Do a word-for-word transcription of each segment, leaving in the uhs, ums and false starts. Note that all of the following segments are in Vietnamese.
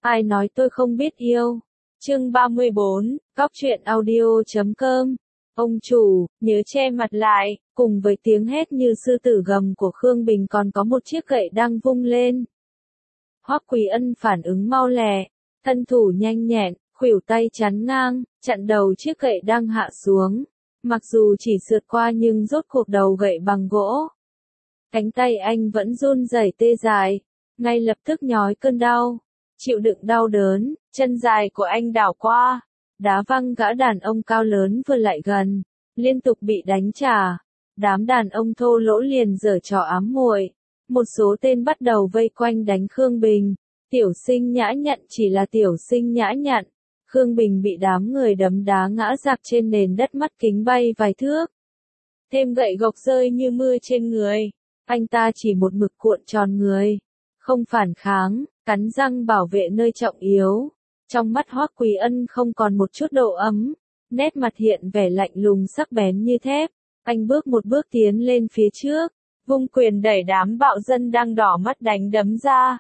Ai nói tôi không biết yêu? Chương ba mươi bốn, Góc truyện audio chấm com. Ông chủ, nhớ che mặt lại, cùng với tiếng hét như sư tử gầm của Khương Bình còn có một chiếc gậy đang vung lên. Hoắc Quý Ân phản ứng mau lẹ, thân thủ nhanh nhẹn, khuỷu tay chắn ngang, chặn đầu chiếc gậy đang hạ xuống. Mặc dù chỉ sượt qua nhưng rốt cuộc đầu gậy bằng gỗ. Cánh tay anh vẫn run rẩy tê dại, ngay lập tức nhói cơn đau. Chịu đựng đau đớn, chân dài của anh đảo qua, đá văng gã đàn ông cao lớn vừa lại gần, liên tục bị đánh trả. Đám đàn ông thô lỗ liền giở trò ám muội. Một số tên bắt đầu vây quanh đánh Khương Bình. Tiểu Sinh nhã nhặn chỉ là Tiểu Sinh nhã nhặn. Khương Bình bị đám người đấm đá ngã rạp trên nền đất, mắt kính bay vài thước. Thêm gậy gộc rơi như mưa trên người. Anh ta chỉ một mực cuộn tròn người, không phản kháng, cắn răng bảo vệ nơi trọng yếu. Trong mắt Hoắc Quý Ân không còn một chút độ ấm, nét mặt hiện vẻ lạnh lùng sắc bén như thép. Anh bước một bước tiến lên phía trước, vung quyền đẩy đám bạo dân đang đỏ mắt đánh đấm ra.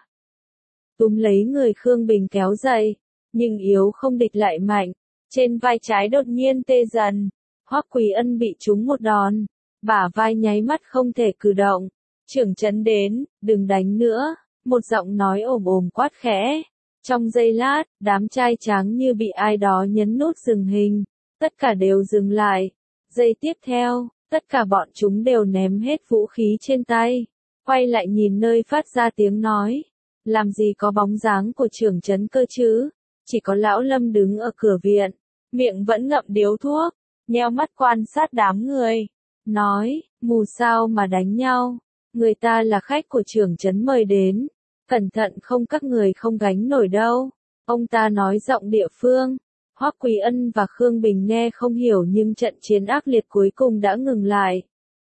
Túm lấy người Khương Bình kéo dậy, nhưng yếu không địch lại mạnh, trên vai trái đột nhiên tê dần. Hoắc Quý Ân bị trúng một đòn, bả vai nháy mắt không thể cử động. Trưởng trấn đến, đừng đánh nữa, một giọng nói ồm ồm quát khẽ. Trong giây lát, đám trai tráng như bị ai đó nhấn nút dừng hình, tất cả đều dừng lại. Giây tiếp theo, tất cả bọn chúng đều ném hết vũ khí trên tay, quay lại nhìn nơi phát ra tiếng nói. Làm gì có bóng dáng của trưởng trấn cơ chứ, chỉ có lão Lâm đứng ở cửa viện, miệng vẫn ngậm điếu thuốc, nheo mắt quan sát đám người, nói, mù sao mà đánh nhau. Người ta là khách của trưởng trấn mời đến, cẩn thận không các người không gánh nổi đâu. Ông ta nói giọng địa phương. Hoắc Quý Ân và Khương Bình nghe không hiểu nhưng trận chiến ác liệt cuối cùng đã ngừng lại.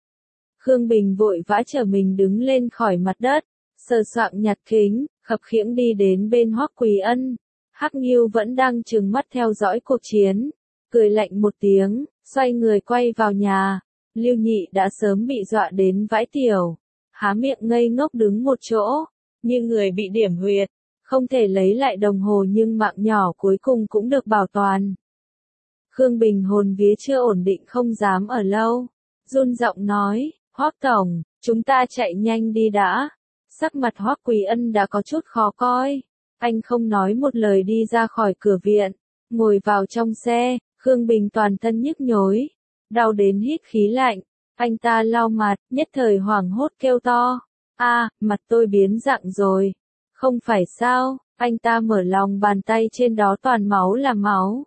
Khương Bình vội vã trở mình đứng lên khỏi mặt đất, sờ soạng nhặt kính, khập khiễng đi đến bên Hoắc Quý Ân. Hắc Nghiêu vẫn đang trừng mắt theo dõi cuộc chiến, cười lạnh một tiếng, xoay người quay vào nhà. Lưu Nhị đã sớm bị dọa đến vãi tiểu, há miệng ngây ngốc đứng một chỗ, như người bị điểm huyệt, không thể lấy lại đồng hồ nhưng mạng nhỏ cuối cùng cũng được bảo toàn. Khương Bình hồn vía chưa ổn định không dám ở lâu, run giọng nói, Hoắc tổng, chúng ta chạy nhanh đi đã. Sắc mặt Hoắc Quý Ân đã có chút khó coi, anh không nói một lời đi ra khỏi cửa viện, ngồi vào trong xe. Khương Bình toàn thân nhức nhối, đau đến hít khí lạnh. Anh ta lau mặt, nhất thời hoảng hốt kêu to. A, mặt tôi biến dạng rồi. Không phải sao, anh ta mở lòng bàn tay trên đó toàn máu là máu.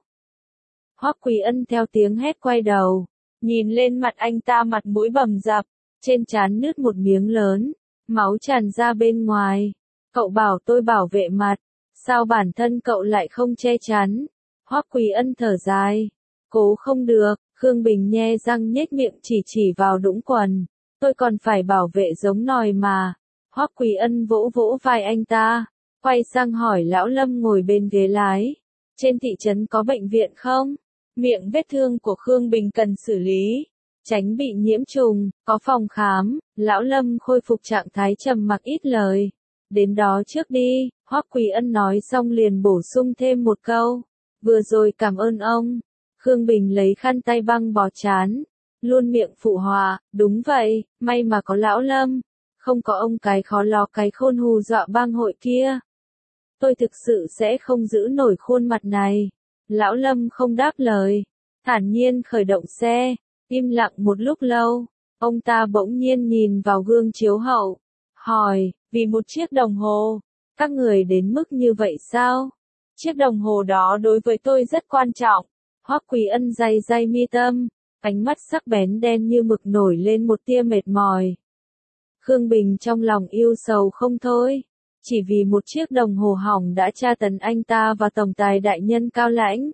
Hoắc Quý Ân theo tiếng hét quay đầu, nhìn lên mặt anh ta, mặt mũi bầm dập, trên trán nứt một miếng lớn, máu tràn ra bên ngoài. Cậu bảo tôi bảo vệ mặt, sao bản thân cậu lại không che chắn? Hoắc Quý Ân thở dài, cố không được. Khương Bình nhe răng nhếch miệng chỉ chỉ vào đũng quần. Tôi còn phải bảo vệ giống nòi mà. Hoắc Quý Ân vỗ vỗ vai anh ta, quay sang hỏi lão Lâm ngồi bên ghế lái. Trên thị trấn có bệnh viện không? Miệng vết thương của Khương Bình cần xử lý, tránh bị nhiễm trùng, có phòng khám. Lão Lâm khôi phục trạng thái trầm mặc ít lời. Đến đó trước đi, Hoắc Quý Ân nói xong liền bổ sung thêm một câu. Vừa rồi cảm ơn ông. Khương Bình lấy khăn tay băng bó trán, luôn miệng phụ họa, đúng vậy, may mà có lão Lâm, không có ông cái khó ló cái khôn hù dọa bang hội kia. Tôi thực sự sẽ không giữ nổi khuôn mặt này. Lão Lâm không đáp lời, thản nhiên khởi động xe, im lặng một lúc lâu, ông ta bỗng nhiên nhìn vào gương chiếu hậu, hỏi, vì một chiếc đồng hồ, các người đến mức như vậy sao? Chiếc đồng hồ đó đối với tôi rất quan trọng. Hoắc Quý Ân day day mi tâm, ánh mắt sắc bén đen như mực nổi lên một tia mệt mỏi. Khương Bình trong lòng yêu sầu không thôi, chỉ vì một chiếc đồng hồ hỏng đã tra tấn anh ta và tổng tài đại nhân Cao Lãnh.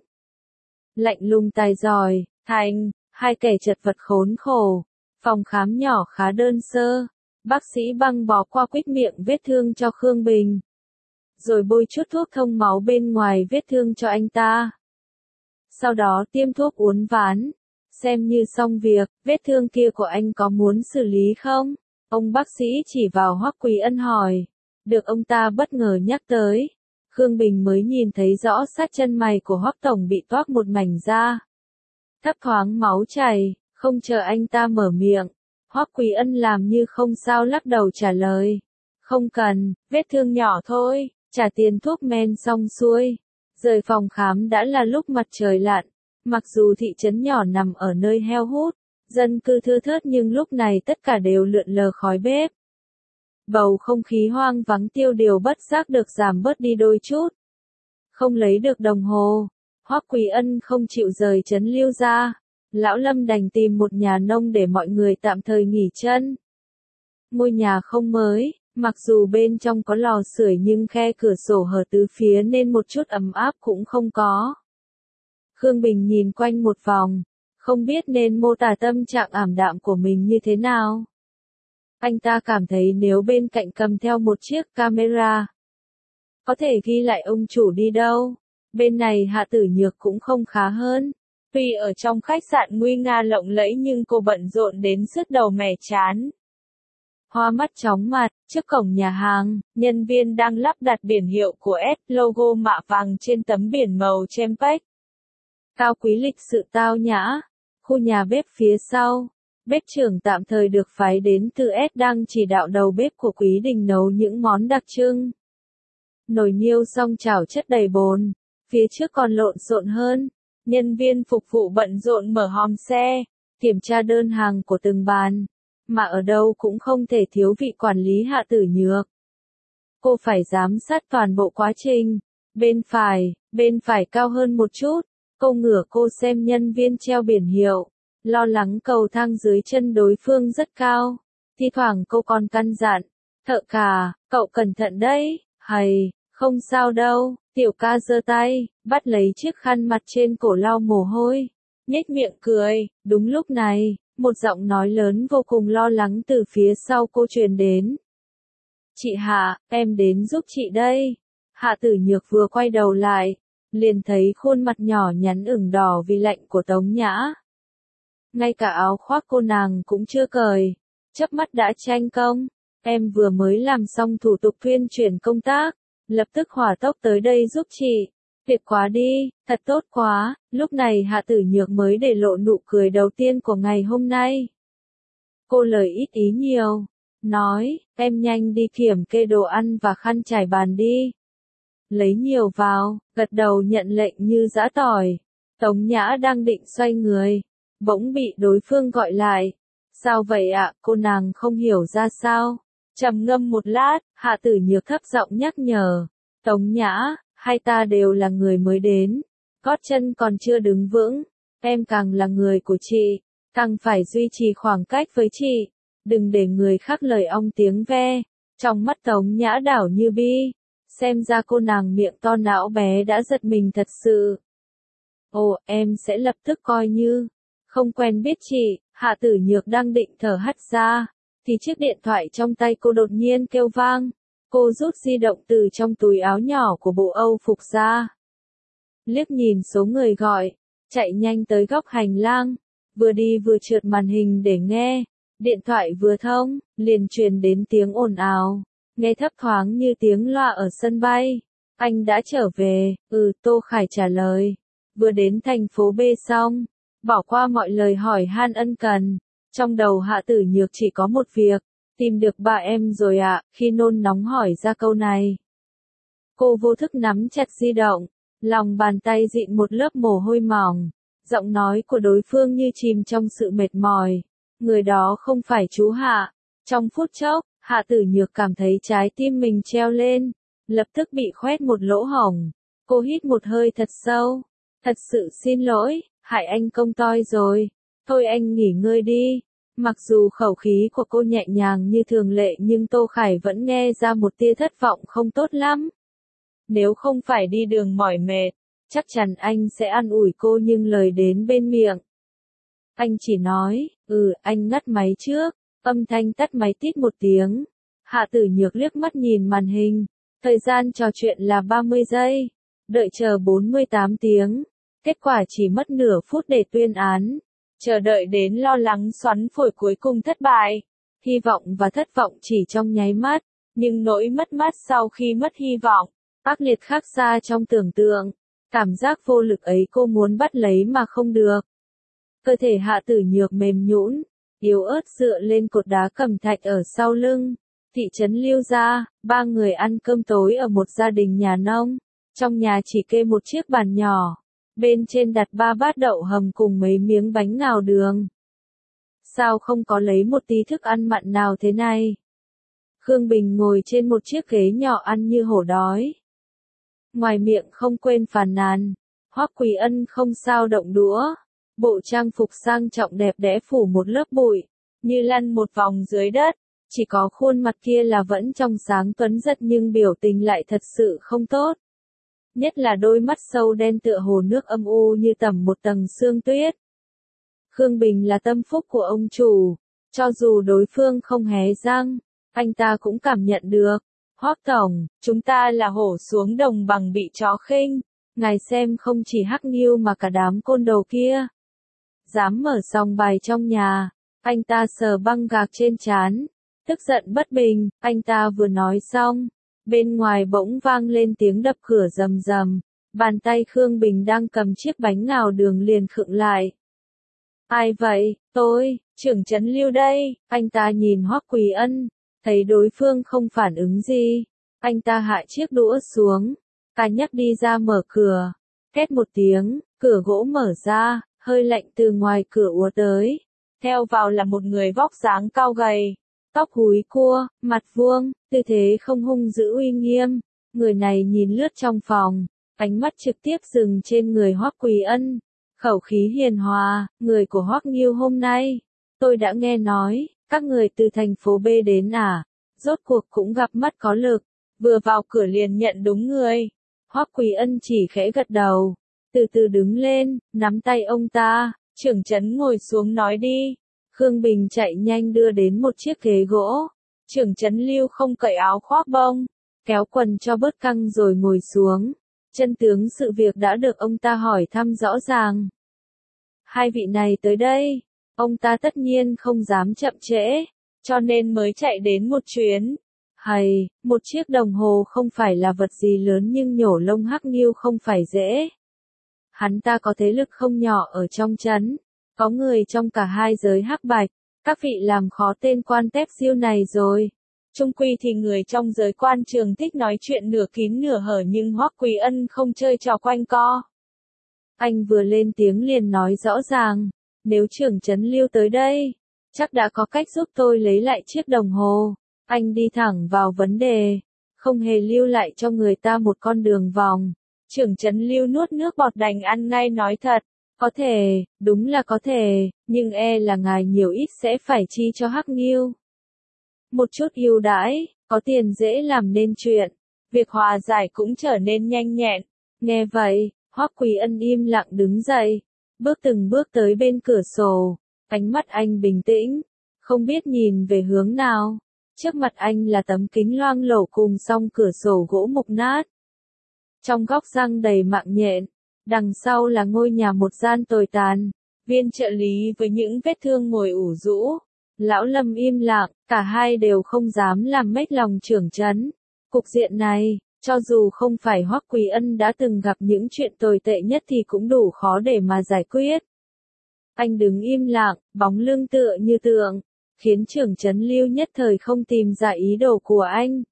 Lạnh lùng tài giỏi, thành, hai kẻ chật vật khốn khổ, phòng khám nhỏ khá đơn sơ, bác sĩ băng bó qua quýt miệng vết thương cho Khương Bình, rồi bôi chút thuốc thông máu bên ngoài vết thương cho anh ta. Sau đó tiêm thuốc uốn ván, xem như xong việc. Vết thương kia của anh có muốn xử lý không? Ông bác sĩ chỉ vào Hoắc Quý Ân hỏi. Được ông ta bất ngờ nhắc tới. Khương Bình mới nhìn thấy rõ sát chân mày của Hoắc Tổng bị toác một mảnh da. Thấp thoáng máu chảy, không chờ anh ta mở miệng. Hoắc Quý Ân làm như không sao lắc đầu trả lời. Không cần, vết thương nhỏ thôi, trả tiền thuốc men xong xuôi. Rời phòng khám đã là lúc mặt trời lặn. Mặc dù thị trấn nhỏ nằm ở nơi heo hút, dân cư thưa thớt nhưng lúc này tất cả đều lượn lờ khói bếp. Bầu không khí hoang vắng tiêu điều bất giác được giảm bớt đi đôi chút. Không lấy được đồng hồ, Hoắc Quý Ân không chịu rời trấn Lưu ra. Lão Lâm đành tìm một nhà nông để mọi người tạm thời nghỉ chân. Ngôi nhà không mới, mặc dù bên trong có lò sưởi nhưng khe cửa sổ hở tứ phía nên một chút ấm áp cũng không có. Khương Bình nhìn quanh một vòng, không biết nên mô tả tâm trạng ảm đạm của mình như thế nào. Anh ta cảm thấy nếu bên cạnh cầm theo một chiếc camera, có thể ghi lại ông chủ đi đâu. Bên này Hạ Tử Nhược cũng không khá hơn. Tuy ở trong khách sạn nguy nga lộng lẫy nhưng cô bận rộn đến sứt đầu mẻ chán. Hoa mắt chóng mặt, trước cổng nhà hàng, nhân viên đang lắp đặt biển hiệu của S logo mạ vàng trên tấm biển màu champagne. Cao quý lịch sự tao nhã. Khu nhà bếp phía sau, bếp trưởng tạm thời được phái đến từ S đang chỉ đạo đầu bếp của Quý Đình nấu những món đặc trưng. Nồi niêu song chảo chất đầy bồn, phía trước còn lộn xộn hơn. Nhân viên phục vụ bận rộn mở hòm xe, kiểm tra đơn hàng của từng bàn, mà ở đâu cũng không thể thiếu vị quản lý Hạ Tử Nhược. Cô phải giám sát toàn bộ quá trình. Bên phải, bên phải cao hơn một chút, cô ngửa cô xem nhân viên treo biển hiệu, lo lắng cầu thang dưới chân đối phương rất cao. Thi thoảng cô còn căn dặn, thợ cả, cậu cẩn thận đấy, hầy, không sao đâu. Tiểu ca giơ tay, bắt lấy chiếc khăn mặt trên cổ lau mồ hôi, nhếch miệng cười. Đúng lúc này, một giọng nói lớn vô cùng lo lắng từ phía sau cô truyền đến. Chị Hạ, em đến giúp chị đây. Hạ Tử Nhược vừa quay đầu lại, liền thấy khuôn mặt nhỏ nhắn ửng đỏ vì lạnh của Tống Nhã. Ngay cả áo khoác cô nàng cũng chưa cởi, chớp mắt đã tranh công. Em vừa mới làm xong thủ tục tuyên chuyển công tác, lập tức hỏa tốc tới đây giúp chị. Tuyệt quá đi, thật tốt quá. Lúc này Hạ Tử Nhược mới để lộ nụ cười đầu tiên của ngày hôm nay. Cô lời ít ý nhiều, nói, em nhanh đi kiểm kê đồ ăn và khăn trải bàn đi. Lấy nhiều vào, gật đầu nhận lệnh như giã tỏi. Tống Nhã đang định xoay người, bỗng bị đối phương gọi lại. Sao vậy ạ? Cô nàng không hiểu ra sao. Trầm ngâm một lát, Hạ Tử Nhược thấp giọng nhắc nhở. Tống Nhã, hai ta đều là người mới đến. Gót chân còn chưa đứng vững. Em càng là người của chị, càng phải duy trì khoảng cách với chị. Đừng để người khác lời ong tiếng ve. Trong mắt Tống Nhã đảo như bi. Xem ra cô nàng miệng to não bé đã giật mình thật sự. Ồ, em sẽ lập tức coi như không quen biết chị. Hạ Tử Nhược đang định thở hắt ra, thì chiếc điện thoại trong tay cô đột nhiên kêu vang. Cô rút di động từ trong túi áo nhỏ của bộ Âu phục ra. Liếc nhìn số người gọi, chạy nhanh tới góc hành lang, vừa đi vừa trượt màn hình để nghe. Điện thoại vừa thông, liền truyền đến tiếng ồn ào, nghe thấp thoáng như tiếng loa ở sân bay. Anh đã trở về, ừ, Tô Khải trả lời. Vừa đến thành phố B xong, bỏ qua mọi lời hỏi han ân cần. Trong đầu Hạ Tử Nhược chỉ có một việc, tìm được bà em rồi ạ. À, khi nôn nóng hỏi ra câu này, cô vô thức nắm chặt di động, lòng bàn tay dịn một lớp mồ hôi mỏng. Giọng nói của đối phương như chìm trong sự mệt mỏi. Người đó không phải chú Hạ. Trong phút chốc, Hạ Tử Nhược cảm thấy trái tim mình treo lên, lập tức bị khoét một lỗ hổng. Cô hít một hơi thật sâu. Thật sự xin lỗi, hại anh công toi rồi. Thôi anh nghỉ ngơi đi. Mặc dù khẩu khí của cô nhẹ nhàng như thường lệ nhưng Tô Khải vẫn nghe ra một tia thất vọng không tốt lắm. Nếu không phải đi đường mỏi mệt, chắc chắn anh sẽ an ủi cô nhưng lời đến bên miệng. Anh chỉ nói, ừ, anh ngắt máy trước. Âm thanh tắt máy tít một tiếng. Hạ Tử Nhược liếc mắt nhìn màn hình. Thời gian trò chuyện là ba mươi giây. Đợi chờ bốn mươi tám tiếng. Kết quả chỉ mất nửa phút để tuyên án. Chờ đợi đến lo lắng xoắn phổi cuối cùng thất bại. Hy vọng và thất vọng chỉ trong nháy mắt. Nhưng nỗi mất mát sau khi mất hy vọng ác liệt khác xa trong tưởng tượng. Cảm giác vô lực ấy cô muốn bắt lấy mà không được. Cơ thể Hạ Tử Nhược mềm nhũn, yếu ớt dựa lên cột đá cẩm thạch ở sau lưng. Thị trấn Lưu gia, ba người ăn cơm tối ở một gia đình nhà nông. Trong nhà chỉ kê một chiếc bàn nhỏ. Bên trên đặt ba bát đậu hầm cùng mấy miếng bánh ngào đường. Sao không có lấy một tí thức ăn mặn nào thế này? Khương Bình ngồi trên một chiếc ghế nhỏ ăn như hổ đói. Ngoài miệng không quên phàn nàn. Hoắc Quý Ân không sao động đũa. Bộ trang phục sang trọng đẹp đẽ phủ một lớp bụi, như lăn một vòng dưới đất. Chỉ có khuôn mặt kia là vẫn trong sáng tuấn giật nhưng biểu tình lại thật sự không tốt. Nhất là đôi mắt sâu đen tựa hồ nước âm u như tẩm một tầng sương tuyết. Khương Bình là tâm phúc của ông chủ, cho dù đối phương không hé răng, anh ta cũng cảm nhận được. Hoắc tổng, chúng ta là hổ xuống đồng bằng bị chó khinh, ngài xem không chỉ Hắc Nghiêu mà cả đám côn đồ kia. Dám mở sòng bài trong nhà, anh ta sờ băng gạc trên trán, tức giận bất bình, anh ta vừa nói xong. Bên ngoài bỗng vang lên tiếng đập cửa rầm rầm, bàn tay Khương Bình đang cầm chiếc bánh ngào đường liền khựng lại. Ai vậy? Tôi, trưởng trấn Lưu đây. Anh ta nhìn Hoắc Quý Ân, thấy đối phương không phản ứng gì. Anh ta hạ chiếc đũa xuống, cà nhắc đi ra mở cửa. Két một tiếng, cửa gỗ mở ra, hơi lạnh từ ngoài cửa ùa tới. Theo vào là một người vóc dáng cao gầy, tóc húi cua, mặt vuông, tư thế không hung dữ uy nghiêm. Người này nhìn lướt trong phòng, ánh mắt trực tiếp dừng trên người Hoắc Quý Ân. Khẩu khí hiền hòa, người của Hoắc Nghiêu hôm nay. Tôi đã nghe nói, các người từ thành phố B đến à? Rốt cuộc cũng gặp mắt có lực, vừa vào cửa liền nhận đúng người. Hoắc Quý Ân chỉ khẽ gật đầu, từ từ đứng lên, nắm tay ông ta, trưởng trấn ngồi xuống nói đi. Khương Bình chạy nhanh đưa đến một chiếc ghế gỗ. Trưởng trấn Lưu không cởi áo khoác bông, kéo quần cho bớt căng rồi ngồi xuống. Chân tướng sự việc đã được ông ta hỏi thăm rõ ràng. Hai vị này tới đây, ông ta tất nhiên không dám chậm trễ, cho nên mới chạy đến một chuyến. Hay, một chiếc đồng hồ không phải là vật gì lớn nhưng nhổ lông Hắc Nghiêu không phải dễ. Hắn ta có thế lực không nhỏ ở trong trấn, có người trong cả hai giới hắc bạch, các vị làm khó tên quan tép diêu này rồi. Trung quy thì người trong giới quan trường thích nói chuyện nửa kín nửa hở nhưng Hoắc Quý Ân không chơi trò quanh co. Anh vừa lên tiếng liền nói rõ ràng, nếu trưởng trấn Lưu tới đây, chắc đã có cách giúp tôi lấy lại chiếc đồng hồ. Anh đi thẳng vào vấn đề, không hề lưu lại cho người ta một con đường vòng. Trưởng trấn Lưu nuốt nước bọt đành ăn ngay nói thật, có thể, đúng là có thể, nhưng e là ngài nhiều ít sẽ phải chi cho Hắc Nghiêu. Một chút ưu đãi, có tiền dễ làm nên chuyện, việc hòa giải cũng trở nên nhanh nhẹn. Nghe vậy, Hoắc Quý Ân im lặng đứng dậy, bước từng bước tới bên cửa sổ, ánh mắt anh bình tĩnh, không biết nhìn về hướng nào. Trước mặt anh là tấm kính loang lổ cùng song cửa sổ gỗ mục nát. Trong góc răng đầy mạng nhện, đằng sau là ngôi nhà một gian tồi tàn, viên trợ lý với những vết thương ngồi ủ rũ. Lão Lâm im lặng, cả hai đều không dám làm mếch lòng trưởng trấn. Cục diện này, cho dù không phải Hoắc Quý Ân đã từng gặp những chuyện tồi tệ nhất thì cũng đủ khó để mà giải quyết. Anh đứng im lặng, bóng lưng tựa như tượng, khiến trưởng trấn Lưu nhất thời không tìm ra ý đồ của anh.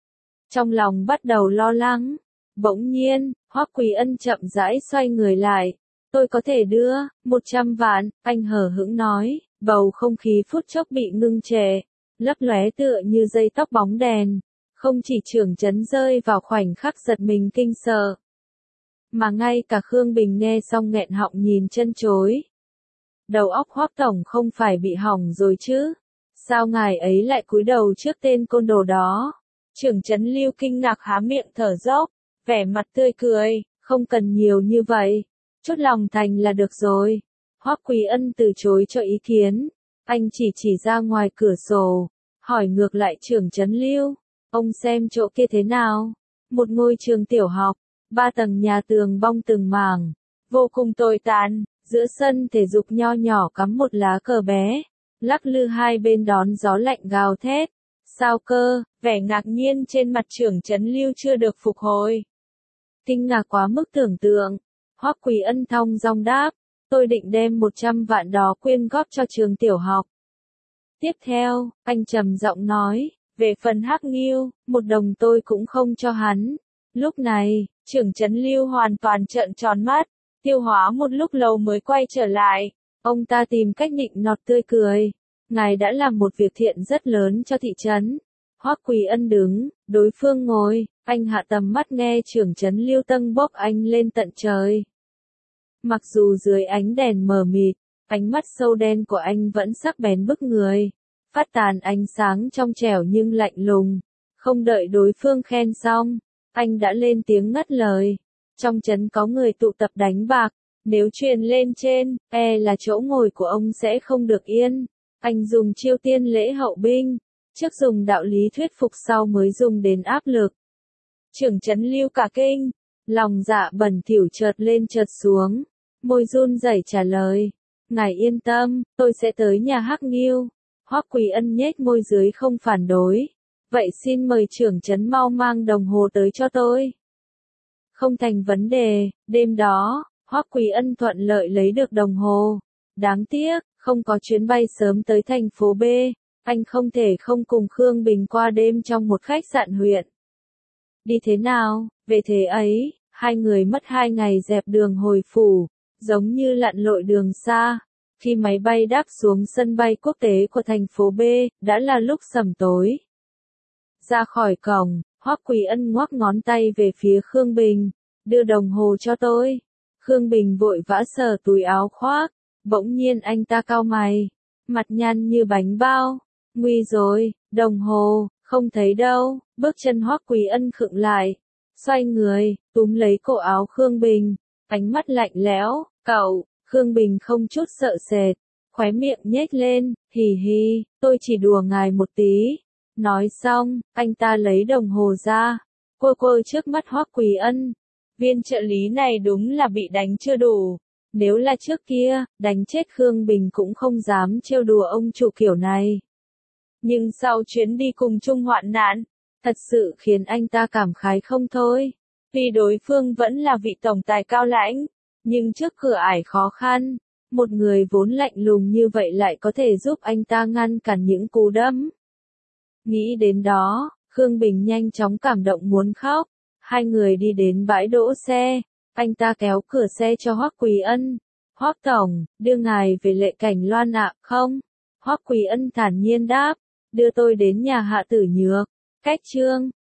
Trong lòng bắt đầu lo lắng, bỗng nhiên, Hoắc Quý Ân chậm rãi xoay người lại. Tôi có thể đưa, một trăm vạn, anh hờ hững nói, bầu không khí phút chốc bị ngưng trệ, lấp lóe tựa như dây tóc bóng đèn. Không chỉ trưởng trấn rơi vào khoảnh khắc giật mình kinh sợ, mà ngay cả Khương Bình nghe xong nghẹn họng nhìn chân chối. Đầu óc Hoắc tổng không phải bị hỏng rồi chứ? Sao ngài ấy lại cúi đầu trước tên côn đồ đó? Trưởng trấn Lưu kinh ngạc há miệng thở dốc, vẻ mặt tươi cười, không cần nhiều như vậy, chút lòng thành là được rồi. Hoắc Quý Ân từ chối cho ý kiến, anh chỉ chỉ ra ngoài cửa sổ, hỏi ngược lại trưởng trấn Lưu, ông xem chỗ kia thế nào? Một ngôi trường tiểu học, ba tầng nhà tường bong từng mảng, vô cùng tồi tàn, giữa sân thể dục nho nhỏ cắm một lá cờ bé, lắc lư hai bên đón gió lạnh gào thét. Sao cơ? Vẻ ngạc nhiên trên mặt trưởng trấn Lưu chưa được phục hồi. Kinh ngạc quá mức tưởng tượng. Hoắc Quỳ Ân thong dong đáp, tôi định đem một trăm vạn đó quyên góp cho trường tiểu học. Tiếp theo, anh trầm giọng nói, về phần Hắc Nghiêu, một đồng tôi cũng không cho hắn. Lúc này, trưởng trấn Lưu hoàn toàn trợn tròn mắt, tiêu hóa một lúc lâu mới quay trở lại. Ông ta tìm cách nịnh nọt tươi cười. Ngài đã làm một việc thiện rất lớn cho thị trấn. Hoắc Quỳ Ân đứng, đối phương ngồi, anh hạ tầm mắt nghe trưởng trấn Lưu tâng bốc anh lên tận trời. Mặc dù dưới ánh đèn mờ mịt, ánh mắt sâu đen của anh vẫn sắc bén bức người, phát tán ánh sáng trong trẻo nhưng lạnh lùng. Không đợi đối phương khen xong, anh đã lên tiếng ngắt lời. Trong trấn có người tụ tập đánh bạc, nếu truyền lên trên, e là chỗ ngồi của ông sẽ không được yên. Anh dùng chiêu tiên lễ hậu binh, trước dùng đạo lý thuyết phục sau mới dùng đến áp lực. Trưởng trấn Lưu cả kinh, lòng dạ bẩn thỉu chợt lên chợt xuống, môi run rẩy trả lời, ngài yên tâm, tôi sẽ tới nhà Hắc Nghiêu. Hoắc Quỳ Ân nhếch môi dưới không phản đối, vậy xin mời trưởng trấn mau mang đồng hồ tới cho tôi. Không thành vấn đề, đêm đó, Hoắc Quỳ Ân thuận lợi lấy được đồng hồ. Đáng tiếc, không có chuyến bay sớm tới thành phố B, anh không thể không cùng Khương Bình qua đêm trong một khách sạn huyện. Đi thế nào, về thế ấy, hai người mất hai ngày dẹp đường hồi phủ, giống như lặn lội đường xa. Khi máy bay đáp xuống sân bay quốc tế của thành phố B, đã là lúc sẩm tối. Ra khỏi cổng, Hoắc Quỳ Ân ngoắc ngón tay về phía Khương Bình, đưa đồng hồ cho tôi. Khương Bình vội vã sờ túi áo khoác, bỗng nhiên anh ta cau mày, mặt nhăn như bánh bao. Nguy rồi, đồng hồ, không thấy đâu. Bước chân Hoắc Quỳ Ân khựng lại, xoay người, túm lấy cổ áo Khương Bình, ánh mắt lạnh lẽo, cậu. Khương Bình không chút sợ sệt, khóe miệng nhếch lên, hì hì, tôi chỉ đùa ngài một tí. Nói xong, anh ta lấy đồng hồ ra, quơ quơ trước mắt Hoắc Quỳ Ân. Viên trợ lý này đúng là bị đánh chưa đủ. Nếu là trước kia, đánh chết Khương Bình cũng không dám trêu đùa ông chủ kiểu này. Nhưng sau chuyến đi cùng chung hoạn nạn, thật sự khiến anh ta cảm khái không thôi. Vì đối phương vẫn là vị tổng tài cao lãnh, nhưng trước cửa ải khó khăn, một người vốn lạnh lùng như vậy lại có thể giúp anh ta ngăn cản những cú đấm. Nghĩ đến đó, Khương Bình nhanh chóng cảm động muốn khóc. Hai người đi đến bãi đỗ xe, anh ta kéo cửa xe cho Hoắc Quỳ Ân. Hoắc tổng, đưa ngài về Lệ Cảnh Loan ạ, không? Hoắc Quỳ Ân thản nhiên đáp, đưa tôi đến nhà Hạ Tử Nhược. Cách chương